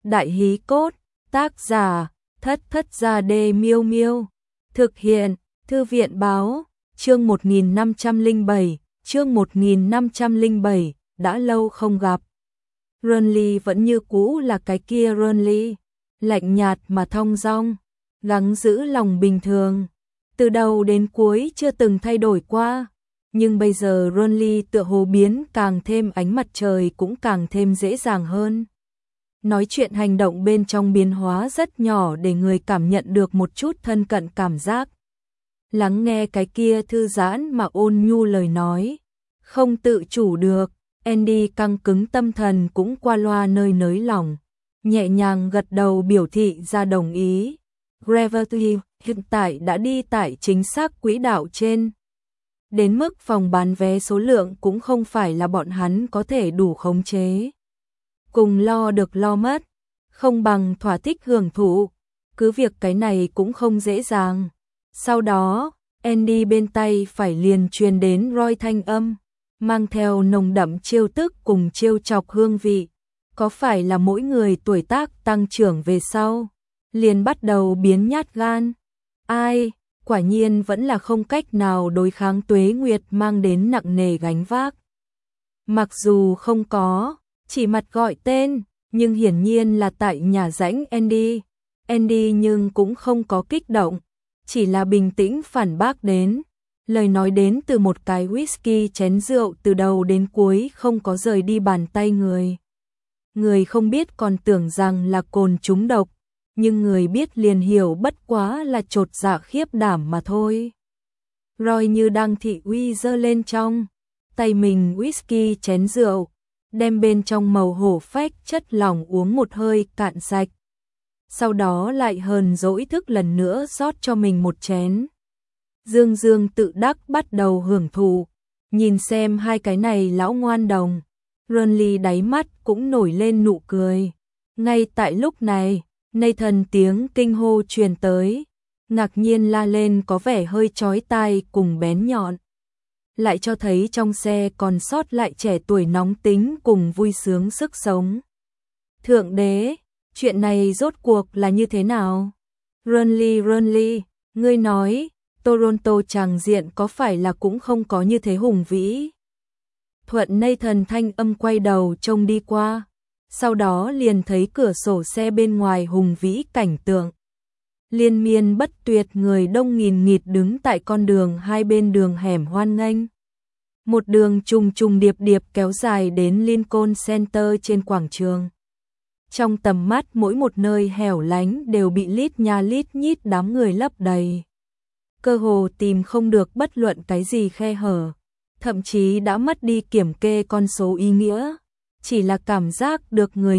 Đại hí cốt, tác giả, Thất Thất Gia Đê Miêu Miêu. Thực hiện, Thư viện báo, chương 1507, chương 1507, đã lâu không gặp. Renly vẫn như cũ là cái kia Renly, lạnh nhạt mà thong dong, gắng giữ lòng bình thường. Từ đầu đến cuối chưa từng thay đổi qua, nhưng bây giờ Renly tựa hồ biến càng thêm ánh mặt trời cũng càng thêm dễ dàng hơn. Nói chuyện hành động bên trong biến hóa rất nhỏ để người cảm nhận được một chút thân cận cảm giác. Lắng nghe cái kia thư giãn mà ôn nhu lời nói, không tự chủ được, Andy căng cứng tâm thần cũng qua loa nơi nới lỏng, nhẹ nhàng gật đầu biểu thị ra đồng ý. Gravity hiện tại đã đi tại chính xác quỹ đạo trên. Đến mức phòng bán vé số lượng cũng không phải là bọn hắn có thể đủ khống chế. Cùng lo được lo mất, không bằng thỏa thích hưởng thụ, cứ việc cái này cũng không dễ dàng. Sau đó, Andy bên tay phải liền truyền đến Roy thanh âm, mang theo nồng đậm trêu tức cùng trêu chọc hương vị. Có phải là mỗi người tuổi tác tăng trưởng về sau, liền bắt đầu biến nhát gan? Ai, quả nhiên vẫn là không cách nào đối kháng tuế nguyệt mang đến nặng nề gánh vác. Mặc dù không có, chỉ mặt gọi tên, nhưng hiển nhiên là tại nhà rãnh Andy. Andy nhưng cũng không có kích động, chỉ là bình tĩnh phản bác đến. Lời nói đến từ một cái whisky chén rượu từ đầu đến cuối không có rời đi bàn tay người. Người không biết còn tưởng rằng là cồn trúng độc, nhưng người biết liền hiểu bất quá là chột dạ khiếp đảm mà thôi. Roy như đang thị uy giơ lên trong tay mình whisky chén rượu, đem bên trong màu hổ phách chất lỏng uống một hơi cạn sạch. Sau đó lại hờn dỗi thức lần nữa rót cho mình một chén. Dương Dương tự đắc bắt đầu hưởng thụ, nhìn xem hai cái này lão ngoan đồng. Renly đáy mắt cũng nổi lên nụ cười. Ngay tại lúc này, Nathan tiếng kinh hô truyền tới, ngạc nhiên la lên có vẻ hơi chói tai cùng bén nhọn. Lại cho thấy trong xe còn sót lại trẻ tuổi nóng tính cùng vui sướng sức sống. Thượng đế, chuyện này rốt cuộc là như thế nào? Renly, ngươi nói, Toronto tràng diện có phải là cũng không có như thế hùng vĩ? Thuận Nathan thanh âm quay đầu trông đi qua, sau đó liền thấy cửa sổ xe bên ngoài hùng vĩ cảnh tượng. Liên miên bất tuyệt người đông nghìn nghịt đứng tại con đường hai bên đường hẻm hoan nghênh. Một đường trùng trùng điệp điệp kéo dài đến Lincoln Center trên quảng trường. Trong tầm mắt mỗi một nơi hẻo lánh đều bị lít nha lít nhít đám người lấp đầy. Cơ hồ tìm không được bất luận cái gì khe hở, thậm chí đã mất đi kiểm kê con số ý nghĩa. Chỉ là cảm giác được người,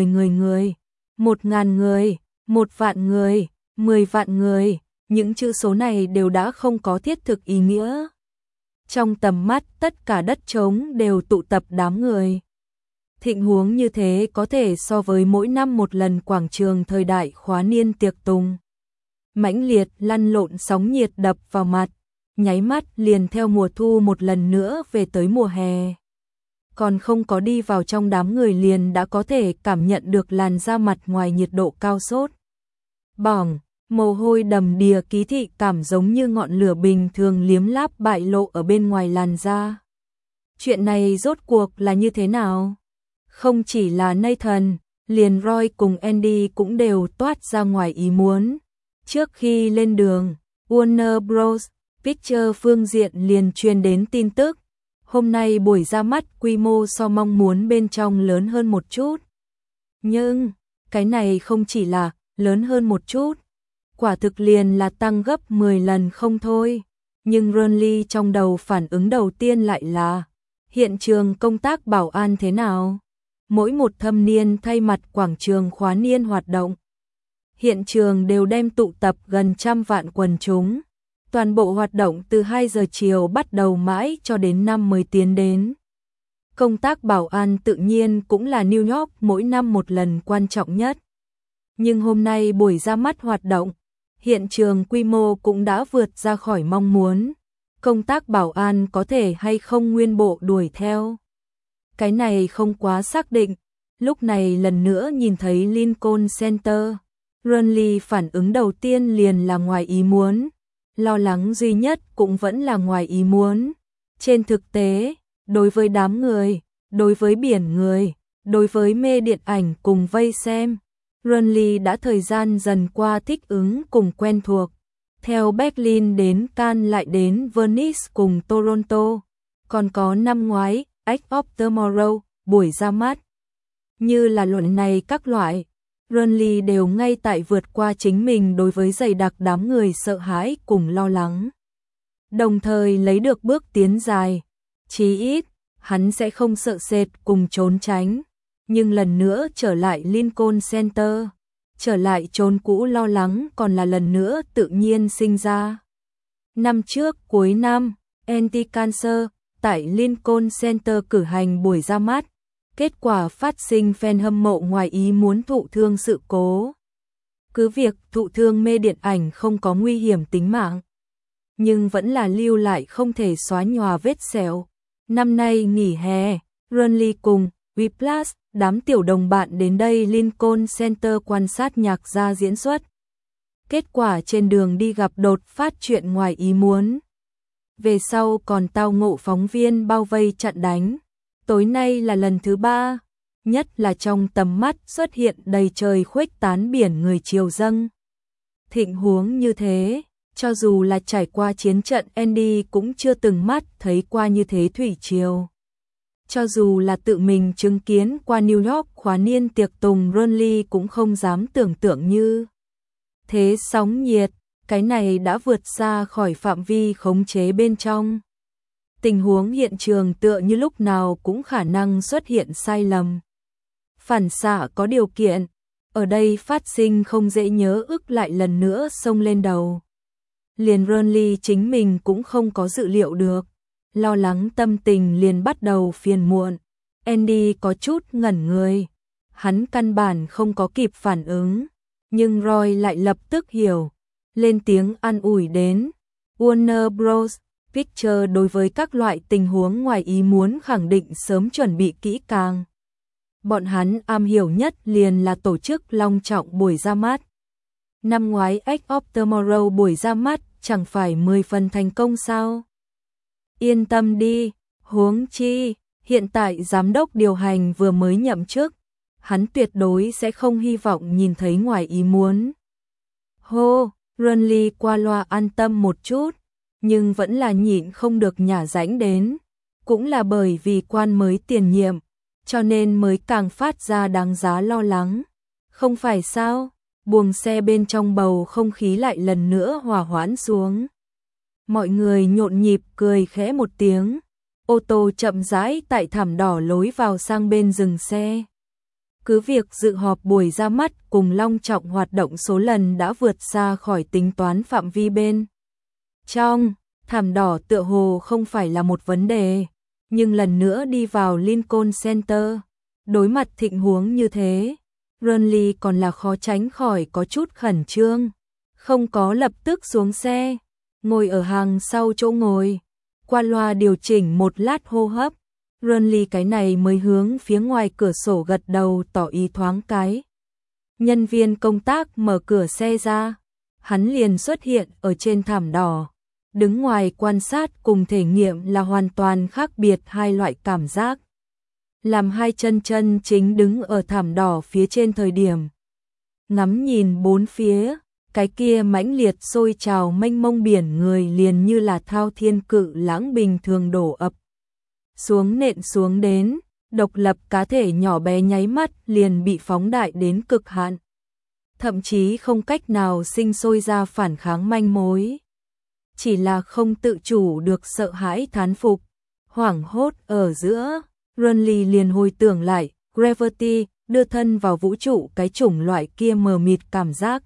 1.000 người, 1 vạn người, 10 vạn người, những chữ số này đều đã không có thiết thực ý nghĩa. Trong tầm mắt tất cả đất trống đều tụ tập đám người. Thịnh huống như thế có thể so với mỗi năm một lần quảng trường thời đại khóa niên tiệc tùng. Mãnh liệt lăn lộn sóng nhiệt đập vào mặt, nháy mắt liền theo mùa thu một lần nữa về tới mùa hè. Còn không có đi vào trong đám người liền đã có thể cảm nhận được làn da mặt ngoài nhiệt độ cao sốt. Bỏng, mồ hôi đầm đìa ký thị cảm giống như ngọn lửa bình thường liếm láp bại lộ ở bên ngoài làn da. Chuyện này rốt cuộc là như thế nào? Không chỉ là Nathan, liền Roy cùng Andy cũng đều toát ra ngoài ý muốn. Trước khi lên đường, Warner Bros. Pictures phương diện liền truyền đến tin tức. Hôm nay buổi ra mắt quy mô so mong muốn bên trong lớn hơn một chút. Nhưng, cái này không chỉ là lớn hơn một chút. Quả thực liền là tăng gấp 10 lần không thôi. Nhưng Renly trong đầu phản ứng đầu tiên lại là hiện trường công tác bảo an thế nào? Mỗi một thâm niên thay mặt quảng trường khóa niên hoạt động. Hiện trường đều đem tụ tập gần 100 vạn quần chúng. Toàn bộ hoạt động từ 2 giờ chiều bắt đầu mãi cho đến năm mới tiến đến. Công tác bảo an tự nhiên cũng là New York mỗi năm một lần quan trọng nhất. Nhưng hôm nay buổi ra mắt hoạt động, hiện trường quy mô cũng đã vượt ra khỏi mong muốn. Công tác bảo an có thể hay không nguyên bộ đuổi theo? Cái này không quá xác định, Lúc này lần nữa nhìn thấy Lincoln Center, Renly phản ứng đầu tiên liền là ngoài ý muốn, lo lắng duy nhất cũng vẫn là ngoài ý muốn. Trên thực tế, đối với đám người, đối với biển người, đối với mê điện ảnh cùng vây xem, Renly đã thời gian dần qua thích ứng cùng quen thuộc. Theo Berlin đến Cannes lại đến Venice cùng Toronto, còn có năm ngoái, Edge of Tomorrow, buổi ra mắt. Như là luận này các loại, Renly đều ngay tại vượt qua chính mình đối với dày đặc đám người sợ hãi cùng lo lắng. Đồng thời lấy được bước tiến dài, chí ít, hắn sẽ không sợ sệt cùng trốn tránh. Nhưng lần nữa trở lại Lincoln Center, trở lại chốn cũ lo lắng còn là lần nữa tự nhiên sinh ra. Năm trước cuối năm, Anti-Cancer tại Lincoln Center cử hành buổi ra mắt. Kết quả phát sinh fan hâm mộ ngoài ý muốn thụ thương sự cố. Cứ việc thụ thương mê điện ảnh không có nguy hiểm tính mạng, nhưng vẫn là lưu lại không thể xóa nhòa vết sẹo. Năm nay nghỉ hè, Renly cùng Whiplash, đám tiểu đồng bạn đến đây Lincoln Center quan sát nhạc gia diễn xuất. Kết quả trên đường đi gặp đột phát chuyện ngoài ý muốn. Về sau còn tao ngộ phóng viên bao vây chặn đánh. Tối nay là lần thứ 3, nhất là trong tầm mắt xuất hiện đầy trời khuếch tán biển người triều dâng. Thịnh huống như thế, cho dù là trải qua chiến trận Andy cũng chưa từng mắt thấy qua như thế thủy triều. Cho dù là tự mình chứng kiến qua New York khóa niên tiệc tùng Renly cũng không dám tưởng tượng như thế sóng nhiệt, cái này đã vượt xa khỏi phạm vi khống chế bên trong. Tình huống hiện trường tựa như lúc nào cũng khả năng xuất hiện sai lầm. Phản xạ có điều kiện, ở đây phát sinh không dễ nhớ ức lại lần nữa xông lên đầu. Liền Renly chính mình cũng không có dự liệu được, lo lắng tâm tình liền bắt đầu phiền muộn. Andy có chút ngẩn người, hắn căn bản không có kịp phản ứng, nhưng Roy lại lập tức hiểu, lên tiếng an ủi đến. Warner Bros. Pictures đối với các loại tình huống ngoài ý muốn khẳng định sớm chuẩn bị kỹ càng. Bọn hắn am hiểu nhất liền là tổ chức long trọng buổi ra mắt. Năm ngoái Edge of Tomorrow buổi ra mắt chẳng phải 10 phần thành công sao? Yên tâm đi, huống chi, hiện tại giám đốc điều hành vừa mới nhậm chức, hắn tuyệt đối sẽ không hy vọng nhìn thấy ngoài ý muốn. Hô, Renly qua loa an tâm một chút, nhưng vẫn là nhịn không được nhả rãnh đến. Cũng là bởi vì quan mới tiền nhiệm, cho nên mới càng phát ra đáng giá lo lắng. Không phải sao, buồng xe bên trong bầu không khí lại lần nữa hòa hoãn xuống. Mọi người nhộn nhịp cười khẽ một tiếng, ô tô chậm rãi tại thảm đỏ lối vào sang bên dừng xe. Cứ việc dự họp buổi ra mắt cùng long trọng hoạt động số lần đã vượt xa khỏi tính toán phạm vi bên trong, thảm đỏ tựa hồ không phải là một vấn đề, nhưng lần nữa đi vào Lincoln Center, đối mặt thịnh huống như thế, Renly còn là khó tránh khỏi có chút khẩn trương, không có lập tức xuống xe, ngồi ở hàng sau chỗ ngồi, qua loa điều chỉnh một lát hô hấp, Renly cái này mới hướng phía ngoài cửa sổ gật đầu tỏ ý thoáng cái. Nhân viên công tác mở cửa xe ra, hắn liền xuất hiện ở trên thảm đỏ. Đứng ngoài quan sát cùng thể nghiệm là hoàn toàn khác biệt hai loại cảm giác. Làm hai chân chân chính đứng ở thảm đỏ phía trên thời điểm. Ngắm nhìn bốn phía, cái kia mãnh liệt sôi trào mênh mông biển người liền như là thao thiên cự lãng bình thường đổ ập. Xuống nện xuống đến, độc lập cá thể nhỏ bé nháy mắt liền bị phóng đại đến cực hạn. Thậm chí không cách nào sinh sôi ra phản kháng manh mối. Chỉ là không tự chủ được sợ hãi thán phục, hoảng hốt ở giữa, Renly liền hồi tưởng lại, Gravity, đưa thân vào vũ trụ cái chủng loại kia mờ mịt cảm giác.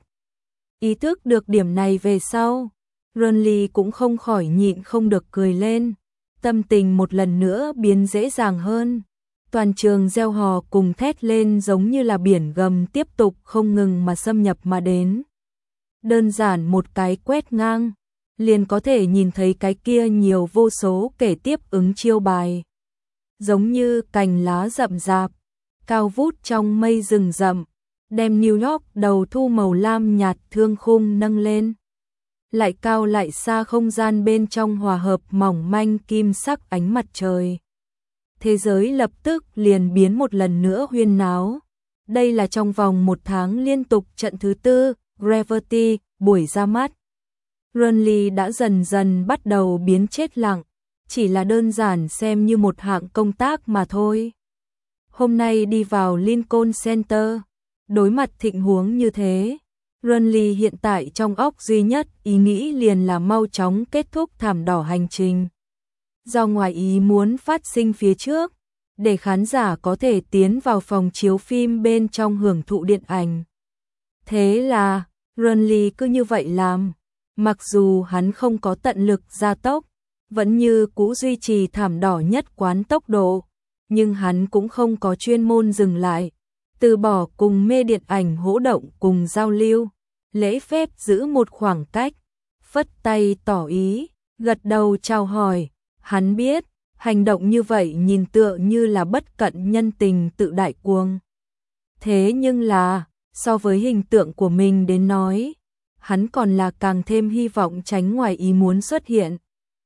Ý thức được điểm này về sau, Renly cũng không khỏi nhịn không được cười lên, tâm tình một lần nữa biến dễ dàng hơn. Toàn trường reo hò cùng thét lên giống như là biển gầm tiếp tục không ngừng mà xâm nhập mà đến. Đơn giản một cái quét ngang, liền có thể nhìn thấy cái kia nhiều vô số kể tiếp ứng chiêu bài. Giống như cành lá rậm rạp, cao vút trong mây rừng rậm, đem New York đầu thu màu lam nhạt thương khung nâng lên. Lại cao lại xa, không gian bên trong hòa hợp mỏng manh kim sắc ánh mặt trời. Thế giới lập tức liền biến một lần nữa huyên náo. Đây là trong vòng 1 tháng liên tục trận thứ 4, Gravity, buổi ra mắt. Renly đã dần dần bắt đầu biến chết lặng, chỉ là đơn giản xem như một hạng công tác mà thôi. Hôm nay đi vào Lincoln Center, đối mặt tình huống như thế, Renly hiện tại trong óc duy nhất ý nghĩ liền là mau chóng kết thúc thảm đỏ hành trình. Do ngoài ý muốn phát sinh phía trước, để khán giả có thể tiến vào phòng chiếu phim bên trong hưởng thụ điện ảnh. Thế là, Renly cứ như vậy làm, mặc dù hắn không có tận lực gia tốc, vẫn như cũ duy trì thảm đỏ nhất quán tốc độ, nhưng hắn cũng không có chuyên môn dừng lại, từ bỏ cùng mê điện ảnh hỗ động cùng giao lưu, lễ phép giữ một khoảng cách, phất tay tỏ ý, gật đầu chào hỏi. Hắn biết, hành động như vậy nhìn tựa như là bất cận nhân tình tự đại cuồng. Thế nhưng là, so với hình tượng của mình đến nói, hắn còn là càng thêm hy vọng tránh ngoài ý muốn xuất hiện.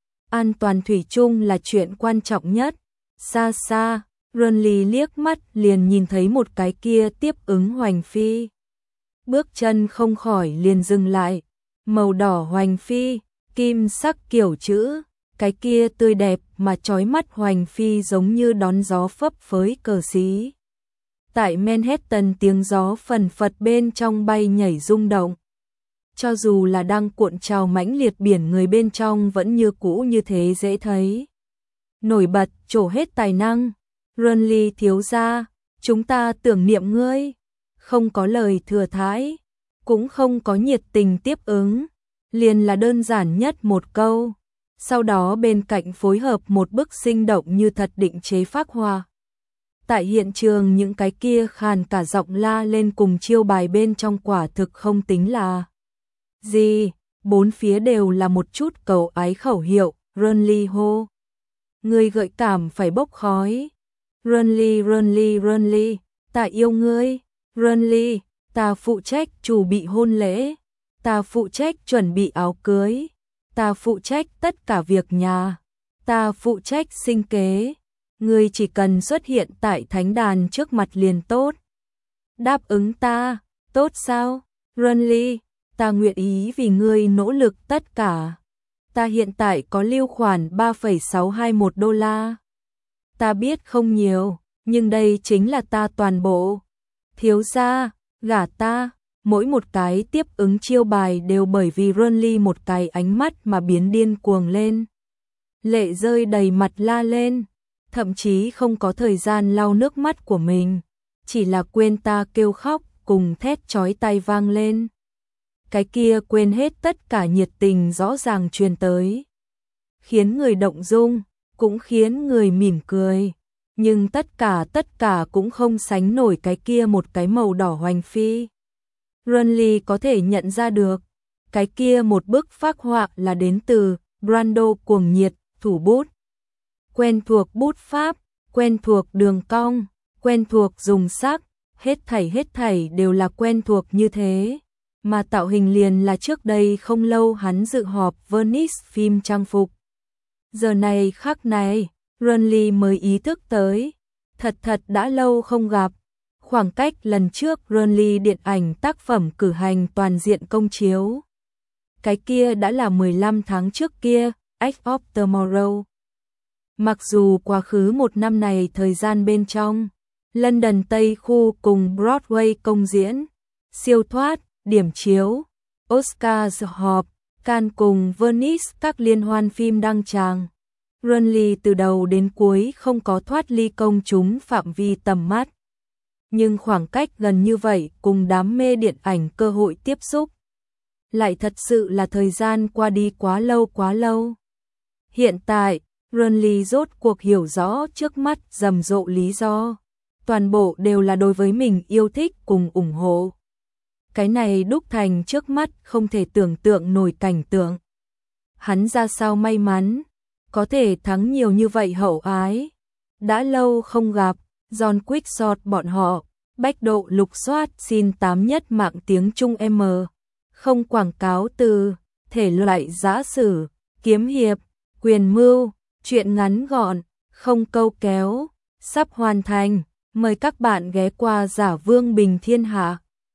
An toàn thủy chung là chuyện quan trọng nhất. Xa xa, Renly liếc mắt liền nhìn thấy một cái kia tiếp ứng hoành phi. Bước chân không khỏi liền dừng lại, màu đỏ hoành phi, kim sắc kiểu chữ. Cái kia tươi đẹp mà chói mắt hoành phi giống như đón gió phấp phới cờ xí. Tại Manhattan tiếng gió phần phật bên trong bay nhảy rung động. Cho dù là đang cuộn trào mãnh liệt biển người bên trong vẫn như cũ như thế dễ thấy. Nổi bật trổ hết tài năng. Renly thiếu gia, chúng ta tưởng niệm ngươi. Không có lời thừa thãi, cũng không có nhiệt tình tiếp ứng. Liền là đơn giản nhất một câu. Sau đó bên cạnh phối hợp một bức sinh động như thật định chế phác hoa. Tại hiện trường những cái kia khàn cả giọng la lên cùng chiêu bài bên trong quả thực không tính là gì, bốn phía đều là một chút cầu ái khẩu hiệu, Renly hô. Người gợi cảm phải bốc khói. Renly, Renly, Renly, ta yêu ngươi. Renly, ta phụ trách chủ bị hôn lễ. Ta phụ trách chuẩn bị áo cưới. Ta phụ trách tất cả việc nhà. Ta phụ trách sinh kế. Ngươi chỉ cần xuất hiện tại thánh đàn trước mặt liền tốt. Đáp ứng ta, tốt sao? Renly, ta nguyện ý vì ngươi nỗ lực tất cả. Ta hiện tại có lưu khoản $3,621. Ta biết không nhiều, nhưng đây chính là ta toàn bộ. Thiếu gia, gả ta. Mỗi một cái tiếp ứng chiêu bài đều bởi vì Renly một cái ánh mắt mà biến điên cuồng lên. Lệ rơi đầy mặt la lên, thậm chí không có thời gian lau nước mắt của mình, chỉ là quên ta kêu khóc cùng thét chói tai vang lên. Cái kia quên hết tất cả nhiệt tình rõ ràng truyền tới, khiến người động dung, cũng khiến người mỉm cười, nhưng tất cả cũng không sánh nổi cái kia một cái màu đỏ hoành phi. Renly có thể nhận ra được, cái kia một bức phác họa là đến từ Brando cuồng nhiệt, thủ bút. Quen thuộc bút pháp, quen thuộc đường cong, quen thuộc dùng sắc, hết thảy đều là quen thuộc như thế. Mà tạo hình liền là trước đây không lâu hắn dự họp Venice phim trang phục. Giờ này khắc này, Renly mới ý thức tới, thật đã lâu không gặp. Khoảng cách lần trước Renly điện ảnh tác phẩm cử hành toàn diện công chiếu. Cái kia đã là 15 tháng trước kia, Edge of Tomorrow. Mặc dù quá khứ một năm này thời gian bên trong, London Tây khu cùng Broadway công diễn, siêu thoát, điểm chiếu, Oscars họp, Cannes cùng Venice các liên hoan phim đăng tràng. Renly từ đầu đến cuối không có thoát ly công chúng phạm vi tầm mắt. Nhưng khoảng cách gần như vậy cùng đám mê điện ảnh cơ hội tiếp xúc, lại thật sự là thời gian qua đi quá lâu. Hiện tại, Renly rốt cuộc hiểu rõ trước mắt rầm rộ lý do. Toàn bộ đều là đối với mình yêu thích cùng ủng hộ. Cái này đúc thành trước mắt không thể tưởng tượng nổi cảnh tượng. Hắn ra sao may mắn, có thể thắng nhiều như vậy hậu ái. Đã lâu không gặp, John Quickshot bọn họ, bách độ lục soát xin 8 nhất mạng tiếng Trung M. Không quảng cáo từ, thể loại giã sử, kiếm hiệp, quyền mưu, truyện ngắn gọn, không câu kéo, sắp hoàn thành. Mời các bạn ghé qua Giả Vương Bình Thiên Hạ.